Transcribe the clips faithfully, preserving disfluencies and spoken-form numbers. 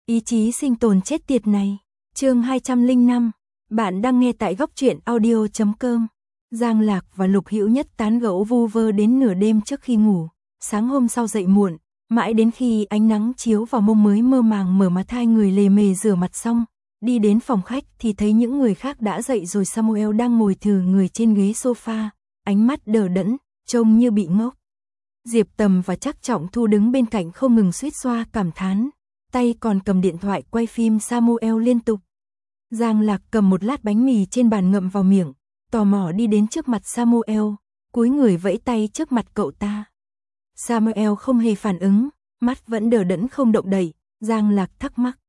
Ý chí sinh tồn chết tiệt này. Chương hai trăm lẻ năm. Bạn đang nghe tại góc truyện audio chấm com. Giang Lạc và Lục Hữu Nhất tán gẫu vu vơ đến nửa đêm trước khi ngủ. Sáng hôm sau dậy muộn, mãi đến khi ánh nắng chiếu vào mông mới mơ màng mở mắt, hai người lề mề rửa mặt xong, đi đến phòng khách thì thấy những người khác đã dậy rồi. Samuel đang ngồi thừ người trên ghế sofa, ánh mắt đờ đẫn, trông như bị ngốc. Diệp Tầm và Trác Trọng Thu đứng bên cạnh không ngừng suýt xoa cảm thán, tay còn cầm điện thoại quay phim Samuel liên tục. Giang Lạc cầm một lát bánh mì trên bàn ngậm vào miệng, tò mò đi đến trước mặt Samuel, cúi người vẫy tay trước mặt cậu ta. Samuel không hề phản ứng, mắt vẫn đờ đẫn không động đậy. Giang Lạc thắc mắc,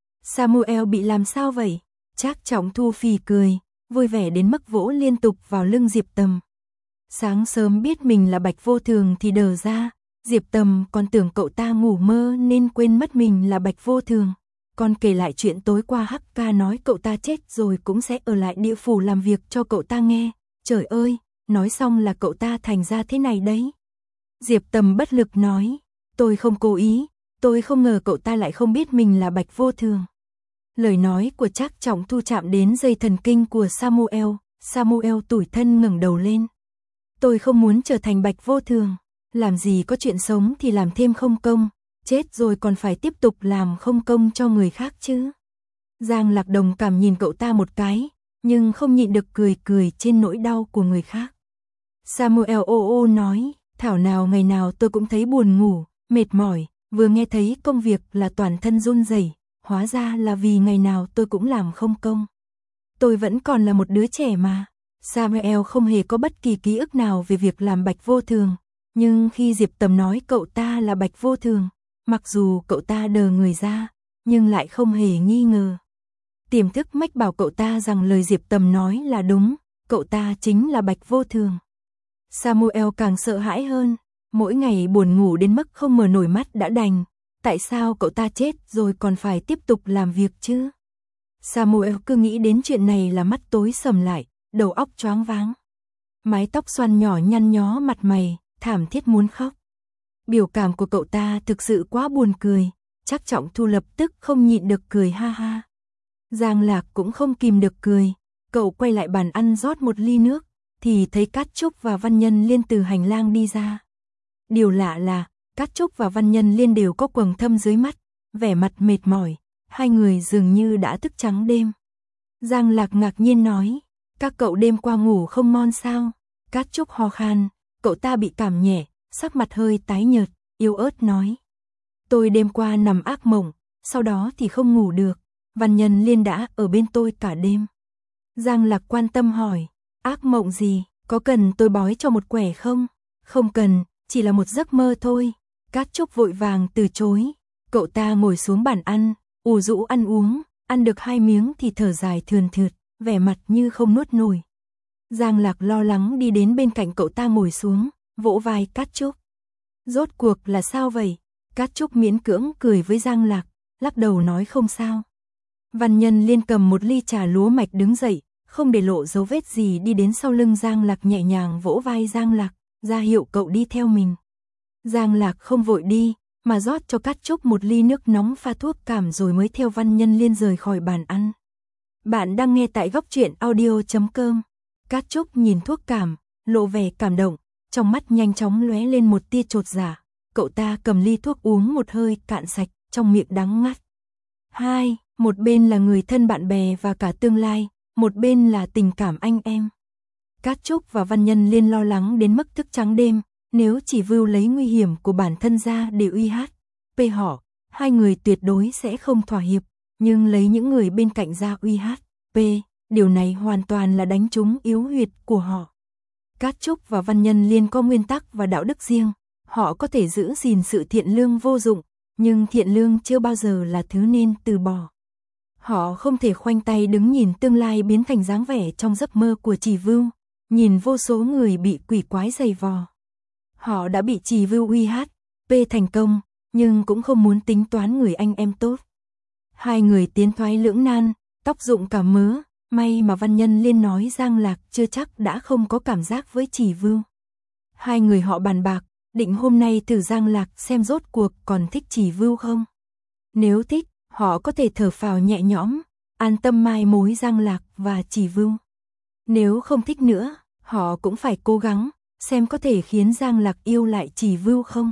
Samuel bị làm sao vậy? Trác Trọng Thu phì cười, vui vẻ đến mức vỗ liên tục vào lưng Diệp Tầm. Sáng sớm biết mình là Bạch Vô Thường thì đờ ra, Diệp Tầm còn tưởng cậu ta ngủ mơ nên quên mất mình là Bạch Vô Thường. Còn kể lại chuyện tối qua Hắc Ca nói cậu ta chết rồi cũng sẽ ở lại địa phủ làm việc cho cậu ta nghe. Trời ơi, nói xong là cậu ta thành ra thế này đấy. Diệp Tầm bất lực nói, tôi không cố ý, tôi không ngờ cậu ta lại không biết mình là Bạch Vô Thường. Lời nói của Trác Trọng Thu chạm đến dây thần kinh của Samuel. Samuel tủi thân ngẩng đầu lên. Tôi không muốn trở thành Bạch Vô Thường, làm gì có chuyện sống thì làm thêm không công, chết rồi còn phải tiếp tục làm không công cho người khác chứ. Giang Lạc đồng cảm nhìn cậu ta một cái, nhưng không nhịn được cười cười trên nỗi đau của người khác. Samuel ô ô nói, thảo nào ngày nào tôi cũng thấy buồn ngủ, mệt mỏi, vừa nghe thấy công việc là toàn thân run rẩy, hóa ra là vì ngày nào tôi cũng làm không công. Tôi vẫn còn là một đứa trẻ mà. Samuel không hề có bất kỳ ký ức nào về việc làm Bạch Vô Thường, nhưng khi Diệp Tầm nói cậu ta là Bạch Vô Thường, mặc dù cậu ta đờ người ra, nhưng lại không hề nghi ngờ. Tiềm thức mách bảo cậu ta rằng lời Diệp Tầm nói là đúng, cậu ta chính là Bạch Vô Thường. Samuel càng sợ hãi hơn, mỗi ngày buồn ngủ đến mức không mở nổi mắt đã đành, tại sao cậu ta chết rồi còn phải tiếp tục làm việc chứ? Samuel cứ nghĩ đến chuyện này là mắt tối sầm lại, đầu óc choáng váng. Mái tóc xoăn nhỏ nhăn nhó mặt mày, thảm thiết muốn khóc. Biểu cảm của cậu ta thực sự quá buồn cười, Trác Trọng Thu lập tức không nhịn được cười ha ha. Giang Lạc cũng không kìm được cười, cậu quay lại bàn ăn rót một ly nước, thì thấy Cát Trúc và Văn Nhân Liên từ hành lang đi ra. Điều lạ là, Cát Trúc và Văn Nhân Liên đều có quầng thâm dưới mắt, vẻ mặt mệt mỏi, hai người dường như đã thức trắng đêm. Giang Lạc ngạc nhiên nói, các cậu đêm qua ngủ không ngon sao? Cát Trúc ho khan, cậu ta bị cảm nhẹ, sắc mặt hơi tái nhợt, yếu ớt nói. Tôi đêm qua nằm ác mộng, sau đó thì không ngủ được, Văn Nhân Liên đã ở bên tôi cả đêm. Giang Lạc quan tâm hỏi, ác mộng gì, có cần tôi bói cho một quẻ không? Không cần, chỉ là một giấc mơ thôi. Cát Trúc vội vàng từ chối, cậu ta ngồi xuống bàn ăn, ủ rũ ăn uống, ăn được hai miếng thì thở dài thườn thượt, vẻ mặt như không nuốt nổi. Giang Lạc lo lắng đi đến bên cạnh cậu ta ngồi xuống, vỗ vai Cát Trúc. Rốt cuộc là sao vậy? Cát Trúc miễn cưỡng cười với Giang Lạc, lắc đầu nói không sao. Văn Nhân Liên cầm một ly trà lúa mạch đứng dậy, không để lộ dấu vết gì đi đến sau lưng Giang Lạc nhẹ nhàng vỗ vai Giang Lạc, ra hiệu cậu đi theo mình. Giang Lạc không vội đi, mà rót cho Cát Trúc một ly nước nóng pha thuốc cảm rồi mới theo Văn Nhân Liên rời khỏi bàn ăn. Bạn đang nghe tại góc truyện audio chấm com. Cát Trúc nhìn thuốc cảm, lộ vẻ cảm động, trong mắt nhanh chóng lóe lên một tia chột dạ. Cậu ta cầm ly thuốc uống một hơi cạn sạch, trong miệng đắng ngắt. Hai, một bên là người thân bạn bè và cả tương lai, một bên là tình cảm anh em. Cát Trúc và Văn Nhân Liên lo lắng đến mức thức trắng đêm, nếu chỉ vưu lấy nguy hiểm của bản thân ra để uy hát pê họ, hai người tuyệt đối sẽ không thỏa hiệp, nhưng lấy những người bên cạnh ra uy hát pê, điều này hoàn toàn là đánh trúng yếu huyệt của họ. Cát Trúc và Văn Nhân Liên có nguyên tắc và đạo đức riêng, họ có thể giữ gìn sự thiện lương vô dụng, nhưng thiện lương chưa bao giờ là thứ nên từ bỏ. Họ không thể khoanh tay đứng nhìn tương lai biến thành dáng vẻ trong giấc mơ của Trì Vưu, nhìn vô số người bị quỷ quái giày vò. Họ đã bị Trì Vưu uy hát pê thành công, nhưng cũng không muốn tính toán người anh em tốt. Hai người tiến thoái lưỡng nan, tóc rụng cả mớ, may mà Văn Nhân Liên nói Giang Lạc chưa chắc đã không có cảm giác với Trì Vưu. Hai người họ bàn bạc, định hôm nay thử Giang Lạc xem rốt cuộc còn thích Trì Vưu không. Nếu thích, họ có thể thở phào nhẹ nhõm, an tâm mai mối Giang Lạc và Chỉ Vưu. Nếu không thích nữa, họ cũng phải cố gắng, xem có thể khiến Giang Lạc yêu lại Chỉ Vưu không.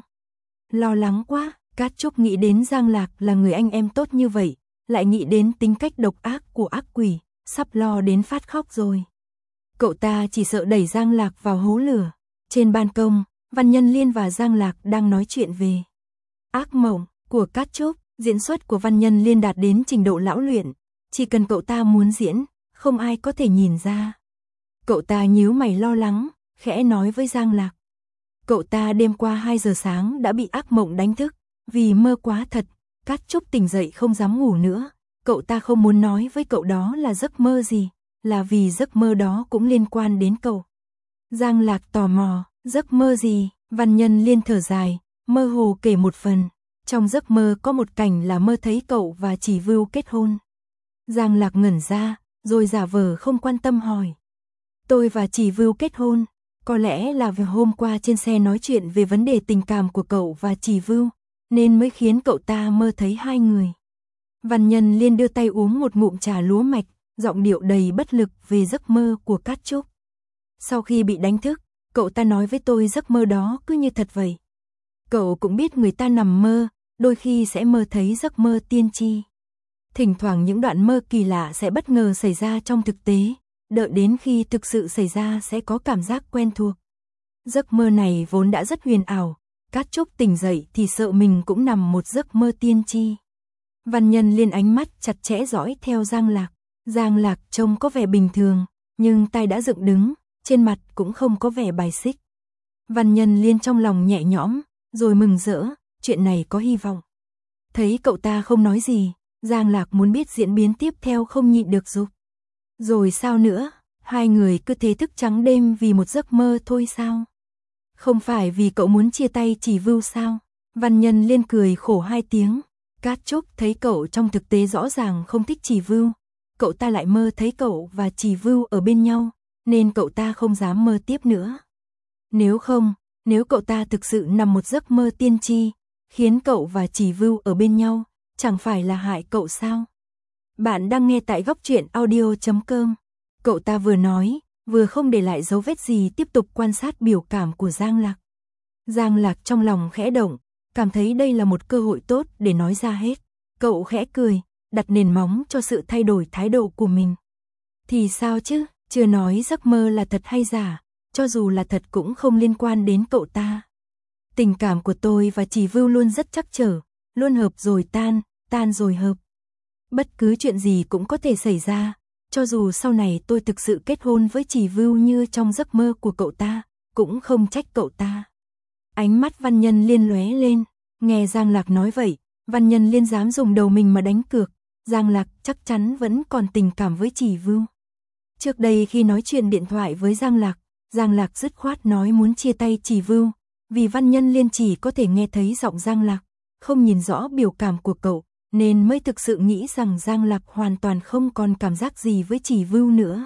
Lo lắng quá, Cát Trúc nghĩ đến Giang Lạc là người anh em tốt như vậy, lại nghĩ đến tính cách độc ác của ác quỷ, sắp lo đến phát khóc rồi. Cậu ta chỉ sợ đẩy Giang Lạc vào hố lửa. Trên ban công, Văn Nhân Liên và Giang Lạc đang nói chuyện về ác mộng của Cát Trúc. Diễn xuất của Văn Nhân Liên đạt đến trình độ lão luyện, chỉ cần cậu ta muốn diễn, không ai có thể nhìn ra. Cậu ta nhíu mày lo lắng, khẽ nói với Giang Lạc. Cậu ta đêm qua hai giờ sáng đã bị ác mộng đánh thức, vì mơ quá thật, Cát Trúc tỉnh dậy không dám ngủ nữa. Cậu ta không muốn nói với cậu đó là giấc mơ gì, là vì giấc mơ đó cũng liên quan đến cậu. Giang Lạc tò mò, giấc mơ gì? Văn Nhân Liên thở dài, mơ hồ kể một phần. Trong giấc mơ có một cảnh là mơ thấy cậu và Chỉ Vưu kết hôn. Giang Lạc ngẩn ra, rồi giả vờ không quan tâm hỏi. Tôi và Chỉ Vưu kết hôn, có lẽ là vì hôm qua trên xe nói chuyện về vấn đề tình cảm của cậu và Chỉ Vưu, nên mới khiến cậu ta mơ thấy hai người. Văn Nhân Liên đưa tay uống một ngụm trà lúa mạch, giọng điệu đầy bất lực về giấc mơ của Cát Trúc. Sau khi bị đánh thức, cậu ta nói với tôi giấc mơ đó cứ như thật vậy. Cậu cũng biết người ta nằm mơ, đôi khi sẽ mơ thấy giấc mơ tiên tri. Thỉnh thoảng những đoạn mơ kỳ lạ sẽ bất ngờ xảy ra trong thực tế, đợi đến khi thực sự xảy ra sẽ có cảm giác quen thuộc. Giấc mơ này vốn đã rất huyền ảo, Cát Trúc tỉnh dậy thì sợ mình cũng nằm một giấc mơ tiên tri. Văn Nhân Liên ánh mắt chặt chẽ dõi theo Giang Lạc. Giang Lạc trông có vẻ bình thường, nhưng tai đã dựng đứng, trên mặt cũng không có vẻ bài xích. Văn Nhân Liên trong lòng nhẹ nhõm, rồi mừng rỡ, chuyện này có hy vọng. Thấy cậu ta không nói gì, Giang Lạc muốn biết diễn biến tiếp theo không nhịn được dục. Rồi sao nữa, hai người cứ thế thức trắng đêm vì một giấc mơ thôi sao? Không phải vì cậu muốn chia tay Chỉ Vưu sao? Văn Nhân Liên cười khổ hai tiếng. Cát Trúc thấy cậu trong thực tế rõ ràng không thích Chỉ Vưu. Cậu ta lại mơ thấy cậu và Chỉ Vưu ở bên nhau, nên cậu ta không dám mơ tiếp nữa. Nếu không, nếu cậu ta thực sự nằm một giấc mơ tiên tri, khiến cậu và Chỉ Vưu ở bên nhau, chẳng phải là hại cậu sao? Bạn đang nghe tại góc truyện audio chấm com. Cậu ta vừa nói, vừa không để lại dấu vết gì, tiếp tục quan sát biểu cảm của Giang Lạc. Giang Lạc trong lòng khẽ động, cảm thấy đây là một cơ hội tốt để nói ra hết. Cậu khẽ cười, đặt nền móng cho sự thay đổi thái độ của mình. Thì sao chứ, chưa nói giấc mơ là thật hay giả, cho dù là thật cũng không liên quan đến cậu ta. Tình cảm của tôi và Chỉ Vưu luôn rất trắc trở, luôn hợp rồi tan, tan rồi hợp. Bất cứ chuyện gì cũng có thể xảy ra, cho dù sau này tôi thực sự kết hôn với Chỉ Vưu như trong giấc mơ của cậu ta, cũng không trách cậu ta. Ánh mắt Văn Nhân Liên lóe lên, nghe Giang Lạc nói vậy, Văn Nhân Liên dám dùng đầu mình mà đánh cược, Giang Lạc chắc chắn vẫn còn tình cảm với Chỉ Vưu. Trước đây khi nói chuyện điện thoại với Giang Lạc, Giang Lạc dứt khoát nói muốn chia tay Chỉ Vưu, vì Văn Nhân Liên chỉ có thể nghe thấy giọng Giang Lạc, không nhìn rõ biểu cảm của cậu, nên mới thực sự nghĩ rằng Giang Lạc hoàn toàn không còn cảm giác gì với Chỉ Vưu nữa.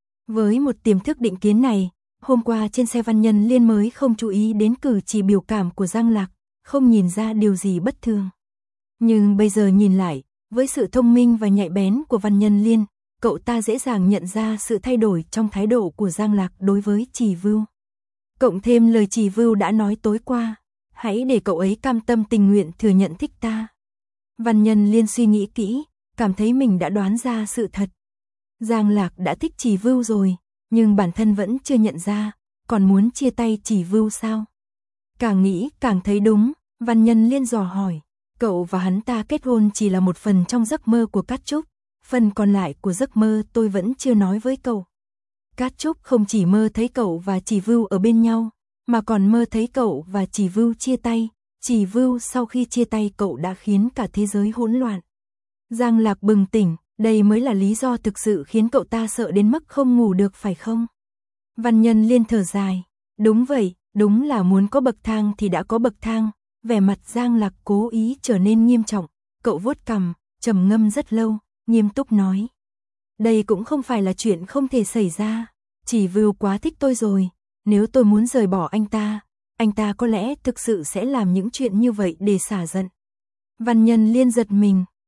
Với một tiềm thức định kiến này, hôm qua trên xe Văn Nhân Liên mới không chú ý đến cử chỉ biểu cảm của Giang Lạc, không nhìn ra điều gì bất thường. Nhưng bây giờ nhìn lại, với sự thông minh và nhạy bén của Văn Nhân Liên, cậu ta dễ dàng nhận ra sự thay đổi trong thái độ của Giang Lạc đối với Chỉ Vưu. Cộng thêm lời Chỉ Vưu đã nói tối qua, hãy để cậu ấy cam tâm tình nguyện thừa nhận thích ta. Văn Nhân Liên suy nghĩ kỹ, cảm thấy mình đã đoán ra sự thật. Giang Lạc đã thích Chỉ Vưu rồi, nhưng bản thân vẫn chưa nhận ra, còn muốn chia tay Chỉ Vưu sao? Càng nghĩ càng thấy đúng, Văn Nhân Liên dò hỏi, cậu và hắn ta kết hôn chỉ là một phần trong giấc mơ của Cát Trúc, phần còn lại của giấc mơ tôi vẫn chưa nói với cậu. Cát Trúc không chỉ mơ thấy cậu và Chỉ Vưu ở bên nhau, mà còn mơ thấy cậu và Chỉ Vưu chia tay. Chỉ Vưu sau khi chia tay cậu đã khiến cả thế giới hỗn loạn. Giang Lạc bừng tỉnh, đây mới là lý do thực sự khiến cậu ta sợ đến mức không ngủ được phải không? Văn Nhân Liên thở dài, đúng vậy, đúng là muốn có bậc thang thì đã có bậc thang. Vẻ mặt Giang Lạc cố ý trở nên nghiêm trọng, cậu vuốt cằm, trầm ngâm rất lâu, nghiêm túc nói. Đây cũng không phải là chuyện không thể xảy ra, Chỉ Vưu quá thích tôi rồi, nếu tôi muốn rời bỏ anh ta, anh ta có lẽ thực sự sẽ làm những chuyện như vậy để xả giận. Văn Nhân Liên giật mình,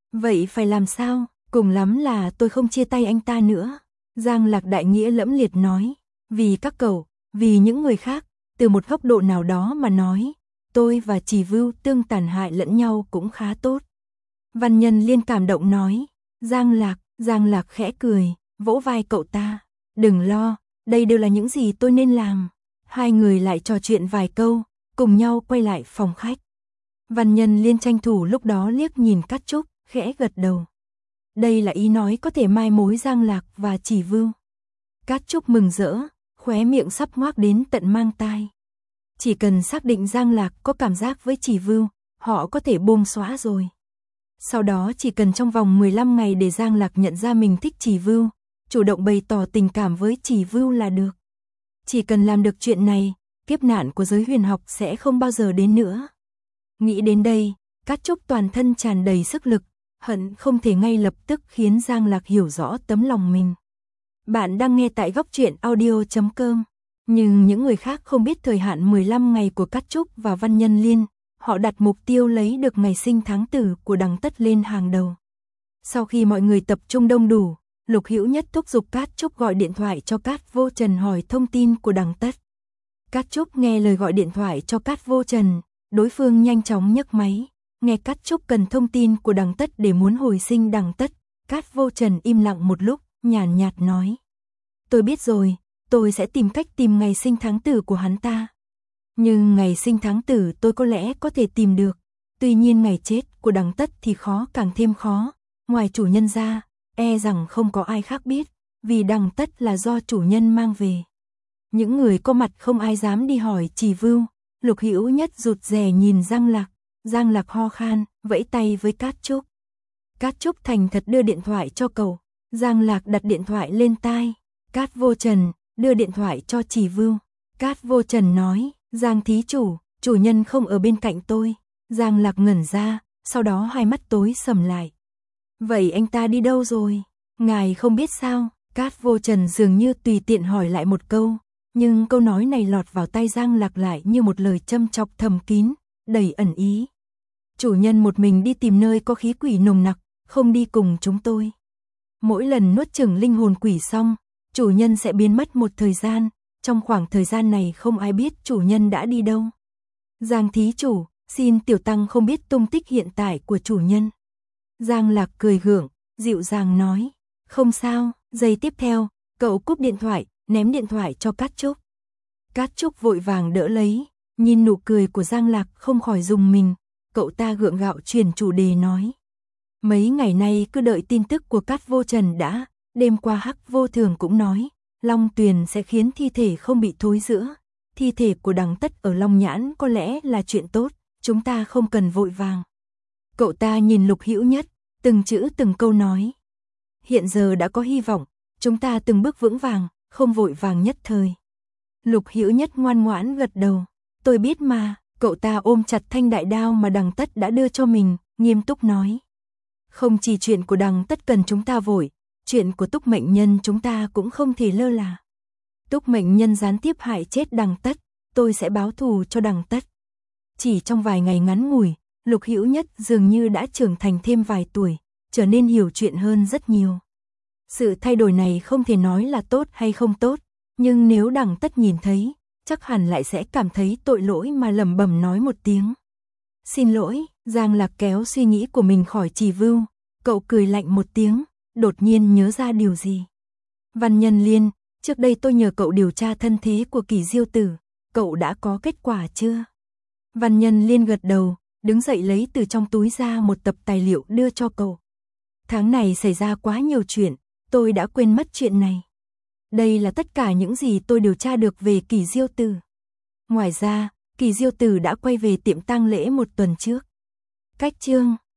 Vậy phải làm sao? Cùng lắm là tôi không chia tay anh ta nữa. Giang Lạc đại nghĩa lẫm liệt nói. Vì các cậu, vì những người khác, từ một góc độ nào đó mà nói, tôi và Chỉ Vưu tương tàn hại lẫn nhau cũng khá tốt. Văn Nhân Liên cảm động nói. Giang Lạc, Giang Lạc khẽ cười, vỗ vai cậu ta. Đừng lo, đây đều là những gì tôi nên làm. Hai người lại trò chuyện vài câu, cùng nhau quay lại phòng khách. Văn Nhân Liên tranh thủ lúc đó liếc nhìn Cát Trúc, khẽ gật đầu. Đây là ý nói có thể mai mối Giang Lạc và Chỉ Vưu. Cát Trúc mừng rỡ, khóe miệng sắp ngoác đến tận mang tai. Chỉ cần xác định Giang Lạc có cảm giác với Chỉ Vưu, họ có thể buông xóa rồi. Sau đó chỉ cần trong vòng mười lăm ngày để Giang Lạc nhận ra mình thích Chỉ Vưu, chủ động bày tỏ tình cảm với Chỉ Vưu là được. Chỉ cần làm được chuyện này, kiếp nạn của giới huyền học sẽ không bao giờ đến nữa. Nghĩ đến đây, Cát Trúc toàn thân tràn đầy sức lực, hận không thể ngay lập tức khiến Giang Lạc hiểu rõ tấm lòng mình. Bạn đang nghe tại góc truyện audio chấm com. Nhưng những người khác không biết thời hạn mười lăm ngày của Cát Trúc và Văn Nhân Liên, họ đặt mục tiêu lấy được ngày sinh tháng tử của Đằng Tất lên hàng đầu. Sau khi mọi người tập trung đông đủ, Lục Hữu Nhất thúc giục Cát Trúc gọi điện thoại cho Cát Vô Trần hỏi thông tin của Đằng Tất. Cát Trúc nghe lời gọi điện thoại cho Cát Vô Trần, đối phương nhanh chóng nhấc máy. Nghe Cát Trúc cần thông tin của Đằng Tất để muốn hồi sinh Đằng Tất, Cát Vô Trần im lặng một lúc, nhàn nhạt nói. Tôi biết rồi, tôi sẽ tìm cách tìm ngày sinh tháng tử của hắn ta. Nhưng ngày sinh tháng tử tôi có lẽ có thể tìm được. Tuy nhiên ngày chết của Đằng Tất thì khó càng thêm khó. Ngoài chủ nhân ra, e rằng không có ai khác biết, vì Đằng Tất là do chủ nhân mang về. Những người có mặt không ai dám đi hỏi Chỉ Vưu. Lục Hữu Nhất rụt rè nhìn Giang Lạc. Giang Lạc ho khan, vẫy tay với Cát Trúc. Cát Trúc thành thật đưa điện thoại cho cậu. Giang Lạc đặt điện thoại lên tai. Cát Vô Trần đưa điện thoại cho Chỉ Vưu. Cát Vô Trần nói, Giang thí chủ, chủ nhân không ở bên cạnh tôi. Giang Lạc ngẩn ra, sau đó hai mắt tối sầm lại. Vậy anh ta đi đâu rồi? Ngài không biết sao? Cát Vô Trần dường như tùy tiện hỏi lại một câu, nhưng câu nói này lọt vào tai Giang Lạc lại như một lời châm chọc thầm kín, đầy ẩn ý. Chủ nhân một mình đi tìm nơi có khí quỷ nồng nặc, không đi cùng chúng tôi. Mỗi lần nuốt chửng linh hồn quỷ xong, chủ nhân sẽ biến mất một thời gian, trong khoảng thời gian này không ai biết chủ nhân đã đi đâu. Giang thí chủ, xin tiểu tăng không biết tung tích hiện tại của chủ nhân. Giang Lạc cười gượng, dịu dàng nói, không sao. Giây tiếp theo, cậu cúp điện thoại, ném điện thoại cho Cát Trúc. Cát Trúc vội vàng đỡ lấy, nhìn nụ cười của Giang Lạc không khỏi rùng mình, cậu ta gượng gạo chuyển chủ đề nói. Mấy ngày nay cứ đợi tin tức của Cát Vô Trần đã, đêm qua Hắc Vô Thường cũng nói, Long Tuyền sẽ khiến thi thể không bị thối rữa. Thi thể của Đằng Tất ở Long Nhãn có lẽ là chuyện tốt, chúng ta không cần vội vàng. Cậu ta nhìn Lục Hữu Nhất, từng chữ từng câu nói. Hiện giờ đã có hy vọng, chúng ta từng bước vững vàng, không vội vàng nhất thời. Lục Hữu Nhất ngoan ngoãn gật đầu. Tôi biết mà. Cậu ta ôm chặt thanh đại đao mà Đằng Tất đã đưa cho mình, nghiêm túc nói. Không chỉ chuyện của Đằng Tất cần chúng ta vội, chuyện của Túc Mệnh Nhân chúng ta cũng không thể lơ là. Túc Mệnh Nhân gián tiếp hại chết Đằng Tất, tôi sẽ báo thù cho Đằng Tất. Chỉ trong vài ngày ngắn ngủi, Lục Hữu Nhất dường như đã trưởng thành thêm vài tuổi, trở nên hiểu chuyện hơn rất nhiều. Sự thay đổi này không thể nói là tốt hay không tốt, nhưng nếu Đằng Tất nhìn thấy, chắc hẳn lại sẽ cảm thấy tội lỗi mà lẩm bẩm nói một tiếng. Xin lỗi, Giang Lạc kéo suy nghĩ của mình khỏi Chỉ Vưu, cậu cười lạnh một tiếng, đột nhiên nhớ ra điều gì. Văn Nhân Liên, trước đây tôi nhờ cậu điều tra thân thế của Kỳ Diêu Tử, cậu đã có kết quả chưa? Văn Nhân Liên gật đầu, đứng dậy lấy từ trong túi ra một tập tài liệu đưa cho cậu. Tháng này xảy ra quá nhiều chuyện, tôi đã quên mất chuyện này. Đây là tất cả những gì tôi điều tra được về Kỳ Diêu Tử. Ngoài ra, Kỳ Diêu Tử đã quay về tiệm tang lễ một tuần trước. Cách chương